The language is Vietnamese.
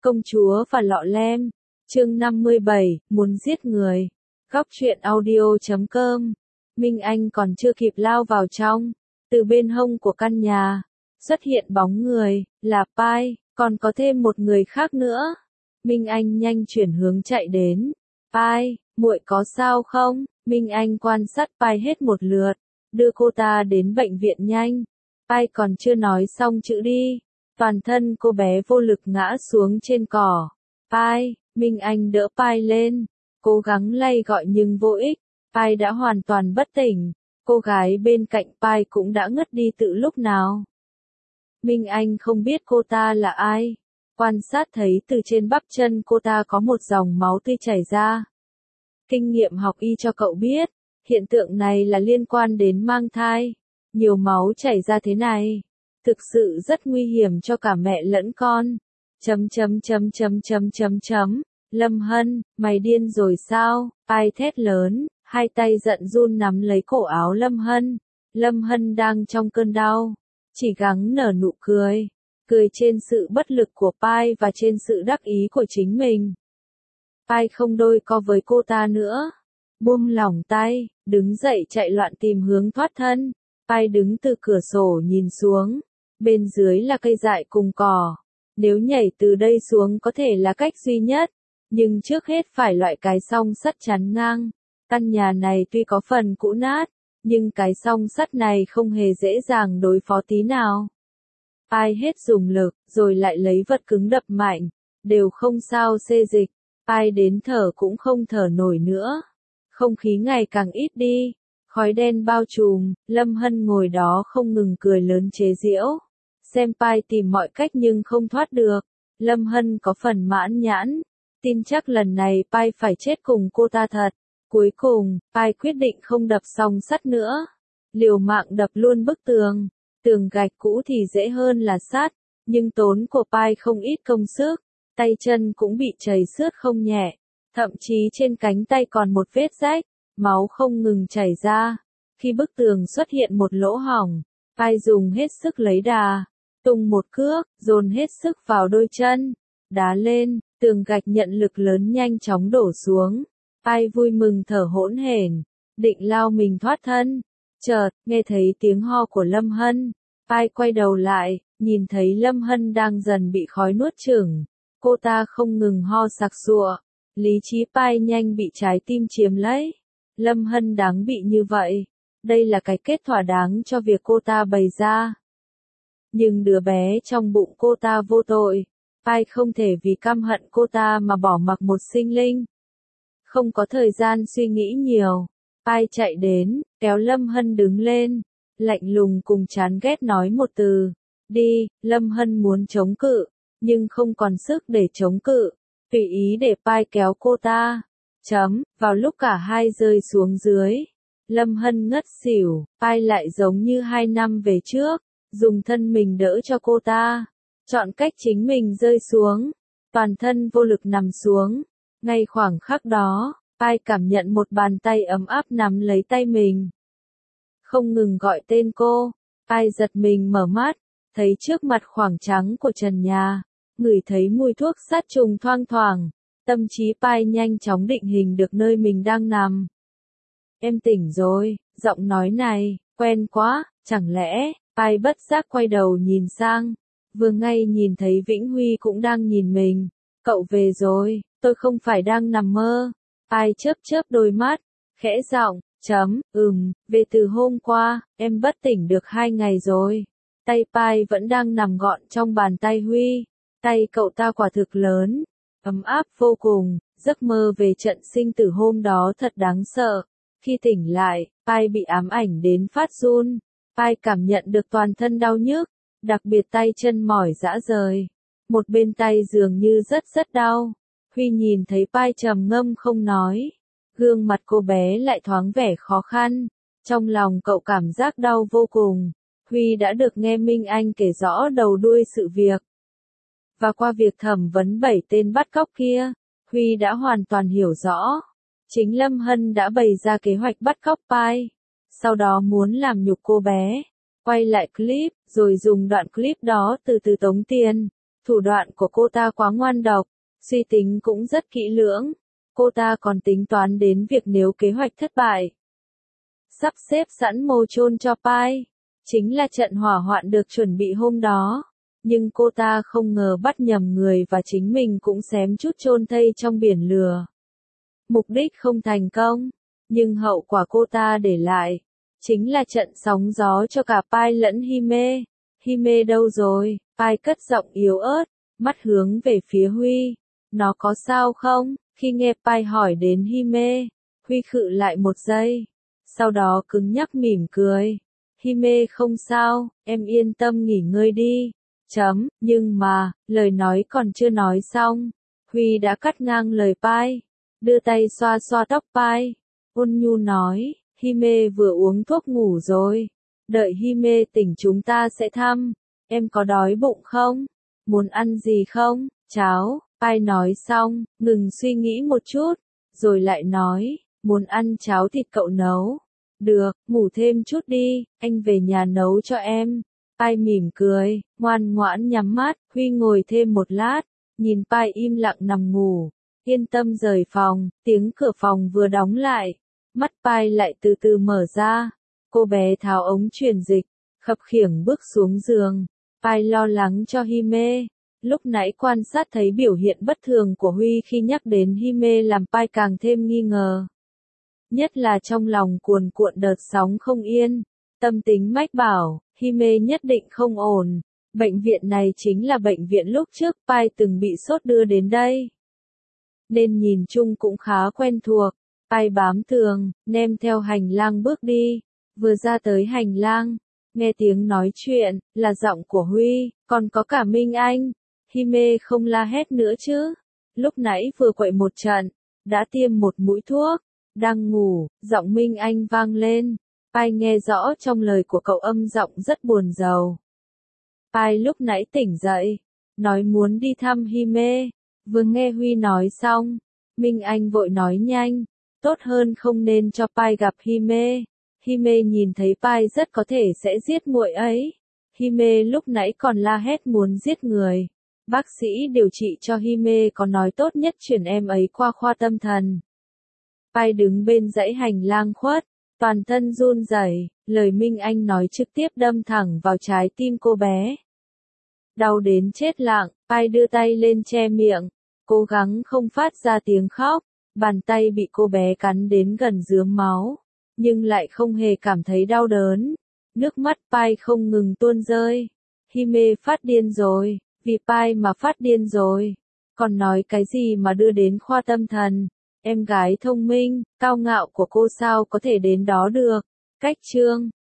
Công chúa và lọ lem. Chương 57, muốn giết người. Góc truyện audio.com. Minh Anh còn chưa kịp lao vào trong, từ bên hông của căn nhà xuất hiện bóng người, là Pai, còn có thêm một người khác nữa. Minh Anh nhanh chuyển hướng chạy đến. Pai, muội có sao không? Minh Anh quan sát Pai hết một lượt, đưa cô ta đến bệnh viện nhanh. Pai còn chưa nói xong chữ đi, toàn thân cô bé vô lực ngã xuống trên cỏ. Pai, Minh Anh đỡ Pai lên, cố gắng lay gọi nhưng vô ích. Pai đã hoàn toàn bất tỉnh, cô gái bên cạnh Pai cũng đã ngất đi từ lúc nào. Minh Anh không biết cô ta là ai, quan sát thấy từ trên bắp chân cô ta có một dòng máu tươi chảy ra. Kinh nghiệm học y cho cậu biết, hiện tượng này là liên quan đến mang thai. Nhiều máu chảy ra thế này, thực sự rất nguy hiểm cho cả mẹ lẫn con. Lâm Hân, mày điên rồi sao? Pai thét lớn, hai tay giận run nắm lấy cổ áo Lâm Hân. Lâm Hân đang trong cơn đau, chỉ gắng nở nụ cười, cười trên sự bất lực của Pai và trên sự đắc ý của chính mình. Pai không đôi co với cô ta nữa, buông lỏng tay, đứng dậy chạy loạn tìm hướng thoát thân. Pai đứng từ cửa sổ nhìn xuống, bên dưới là cây dại cùng cỏ. Nếu nhảy từ đây xuống có thể là cách duy nhất, nhưng trước hết phải loại cái song sắt chắn ngang. Căn nhà này tuy có phần cũ nát, nhưng cái song sắt này không hề dễ dàng đối phó tí nào. Pai hết dùng lực, rồi lại lấy vật cứng đập mạnh, đều không sao xê dịch. Pai đến thở cũng không thở nổi nữa. Không khí ngày càng ít đi, khói đen bao trùm. Lâm Hân ngồi đó không ngừng cười lớn chế giễu, xem Pai tìm mọi cách nhưng không thoát được. Lâm Hân có phần mãn nhãn, tin chắc lần này Pai phải chết cùng cô ta thật. Cuối cùng, Pai quyết định không đập song sắt nữa, liều mạng đập luôn bức tường. Tường gạch cũ thì dễ hơn là sắt, nhưng tốn của Pai không ít công sức, tay chân cũng bị trầy xước không nhẹ, thậm chí trên cánh tay còn một vết rách, máu không ngừng chảy ra. Khi bức tường xuất hiện một lỗ hổng, Pai dùng hết sức lấy đà, tung một cước, dồn hết sức vào đôi chân, đá lên, tường gạch nhận lực lớn nhanh chóng đổ xuống. Pai vui mừng thở hổn hển, định lao mình thoát thân. Chợt, nghe thấy tiếng ho của Lâm Hân. Pai quay đầu lại, nhìn thấy Lâm Hân đang dần bị khói nuốt chửng. Cô ta không ngừng ho sặc sụa. Lý trí Pai nhanh bị trái tim chiếm lấy. Lâm Hân đáng bị như vậy. Đây là cái kết thỏa đáng cho việc cô ta bày ra. Nhưng đứa bé trong bụng cô ta vô tội. Pai không thể vì căm hận cô ta mà bỏ mặc một sinh linh. Không có thời gian suy nghĩ nhiều, Pai chạy đến, kéo Lâm Hân đứng lên, lạnh lùng cùng chán ghét nói một từ. Đi. Lâm Hân muốn chống cự, nhưng không còn sức để chống cự, tùy ý để Pai kéo cô ta. Vào lúc cả hai rơi xuống dưới, Lâm Hân ngất xỉu. Pai lại giống như 2 năm về trước, dùng thân mình đỡ cho cô ta, chọn cách chính mình rơi xuống, toàn thân vô lực nằm xuống. Ngay khoảng khắc đó, Pai cảm nhận một bàn tay ấm áp nắm lấy tay mình, không ngừng gọi tên cô. Pai giật mình mở mắt, thấy trước mặt khoảng trắng của trần nhà, ngửi thấy mùi thuốc sát trùng thoang thoảng. Tâm trí Pai nhanh chóng định hình được nơi mình đang nằm. Em tỉnh rồi, giọng nói này, quen quá, chẳng lẽ? Pai bất giác quay đầu nhìn sang, vừa ngay nhìn thấy Vĩnh Huy cũng đang nhìn mình. Cậu về rồi, tôi không phải đang nằm mơ. Pai chớp chớp đôi mắt, khẽ giọng, về từ hôm qua, em bất tỉnh được 2 ngày rồi. Tay Pai vẫn đang nằm gọn trong bàn tay Huy. Tay cậu ta quả thực lớn, ấm áp vô cùng. Giấc mơ về trận sinh tử hôm đó thật đáng sợ. Khi tỉnh lại, Pai bị ám ảnh đến phát run. Pai cảm nhận được toàn thân đau nhức, đặc biệt tay chân mỏi rã rời. Một bên tay dường như rất đau. Huy nhìn thấy Pai trầm ngâm không nói. Gương mặt cô bé lại thoáng vẻ khó khăn. Trong lòng cậu cảm giác đau vô cùng. Huy đã được nghe Minh Anh kể rõ đầu đuôi sự việc. Và qua việc thẩm vấn 7 tên bắt cóc kia, Huy đã hoàn toàn hiểu rõ. Chính Lâm Hân đã bày ra kế hoạch bắt cóc Pai. Sau đó muốn làm nhục cô bé. Quay lại clip, rồi dùng đoạn clip đó từ từ tống tiền. Thủ đoạn của cô ta quá ngoan độc, suy tính cũng rất kỹ lưỡng. Cô ta còn tính toán đến việc nếu kế hoạch thất bại, sắp xếp sẵn mồ chôn cho Pai. Chính là trận hỏa hoạn được chuẩn bị hôm đó. Nhưng cô ta không ngờ bắt nhầm người và chính mình cũng xém chút chôn thây trong biển lửa. Mục đích không thành công, nhưng hậu quả cô ta để lại chính là trận sóng gió cho cả Pai lẫn Hime. Hime đâu rồi? Pai cất giọng yếu ớt, mắt hướng về phía Huy. Nó có sao không? Khi nghe Pai hỏi đến Hime, Huy khựng lại một giây, sau đó cứng nhắc mỉm cười. Hime không sao, em yên tâm nghỉ ngơi đi. Nhưng mà, lời nói còn chưa nói xong, Huy đã cắt ngang lời Pai, đưa tay xoa xoa tóc Pai, ôn nhu nói, Hime vừa uống thuốc ngủ rồi, đợi Hime tỉnh chúng ta sẽ thăm, em có đói bụng không? Muốn ăn gì không? Cháo. Pai nói xong, ngừng suy nghĩ một chút, rồi lại nói, muốn ăn cháo thịt cậu nấu. Được, ngủ thêm chút đi, anh về nhà nấu cho em. Pai mỉm cười, ngoan ngoãn nhắm mắt. Huy ngồi thêm một lát, nhìn Pai im lặng nằm ngủ, yên tâm rời phòng. Tiếng cửa phòng vừa đóng lại, mắt Pai lại từ từ mở ra. Cô bé tháo ống truyền dịch, khập khiễng bước xuống giường. Pai lo lắng cho Hime. Lúc nãy quan sát thấy biểu hiện bất thường của Huy khi nhắc đến Hime làm Pai càng thêm nghi ngờ. Nhất là trong lòng cuồn cuộn đợt sóng không yên. Tâm tính mách bảo, Hime nhất định không ổn. Bệnh viện này chính là bệnh viện lúc trước Pai từng bị sốt đưa đến đây, nên nhìn chung cũng khá quen thuộc. Pai bám tường, nem theo hành lang bước đi. Vừa ra tới hành lang, nghe tiếng nói chuyện, là giọng của Huy, còn có cả Minh Anh. Hime không la hét nữa chứ? Lúc nãy vừa quậy một trận, đã tiêm một mũi thuốc, đang ngủ, giọng Minh Anh vang lên. Pai nghe rõ trong lời của cậu âm giọng rất buồn rầu. Pai lúc nãy tỉnh dậy, nói muốn đi thăm Hime. Vừa nghe Huy nói xong, Minh Anh vội nói nhanh, tốt hơn không nên cho Pai gặp Hime. Hime nhìn thấy Pai rất có thể sẽ giết muội ấy. Hime lúc nãy còn la hét muốn giết người. Bác sĩ điều trị cho Hime có nói tốt nhất chuyển em ấy qua khoa tâm thần. Pai đứng bên dãy hành lang khuất, toàn thân run rẩy, lời Minh Anh nói trực tiếp đâm thẳng vào trái tim cô bé. Đau đến chết lặng, Pai đưa tay lên che miệng, cố gắng không phát ra tiếng khóc, bàn tay bị cô bé cắn đến gần rướm máu, nhưng lại không hề cảm thấy đau đớn. Nước mắt Pai không ngừng tuôn rơi. Hime phát điên rồi, vì Pai mà phát điên rồi. Còn nói cái gì mà đưa đến khoa tâm thần, em gái thông minh, cao ngạo của cô sao có thể đến đó được. Cách chương